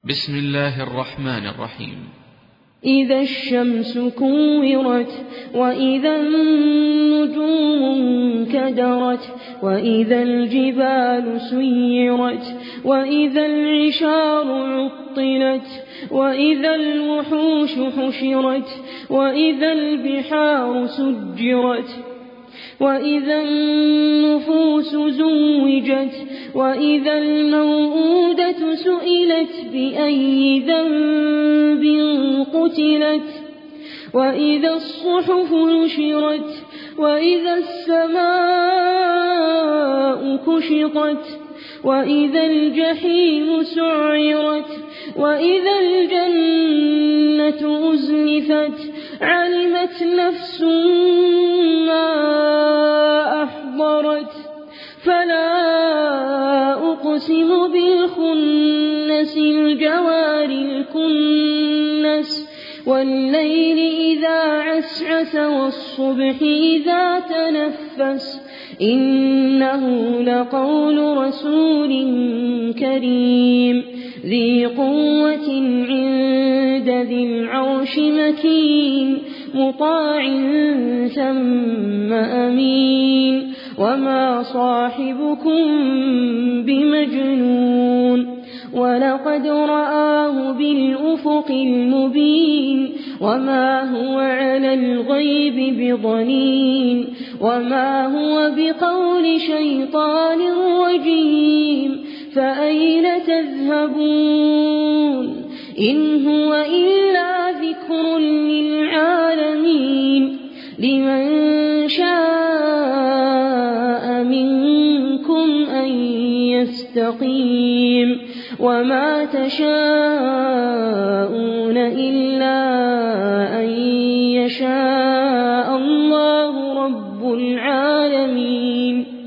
بسم الله الرحمن الرحيم. إذا الشمس كورت وإذا النجوم انكدرت وإذا الجبال سيرت وإذا العشار عطلت وإذا الوحوش حشرت وإذا البحار سجرت وإذا النفوس زوجت وإذا الموءودة سئلت بأي ذنب قتلت وإذا الصحف نشرت وإذا السماء كشطت وإذا الجحيم سعرت وإذا الجنة أزلفت علمت نفس ما أحضرت فلا أقسم بالخنس الجوار الكنس والليل إذا عسعس والصبح إذا تنفس إنه لقول رسول كريم ذي قوة عند ذي العرش مكين مطاع ثم أمين وما صاحبكم بمجنون ولقد رآه بالأفق المبين وما هو على الغيب بضنين وما هو بقول شيطان رجيم فأين تذهبون إن هو إلا ذكر للعالمين لمن شاء منكم أن يستقيم وما تشاءون إلا أن يشاء الله رب العالمين.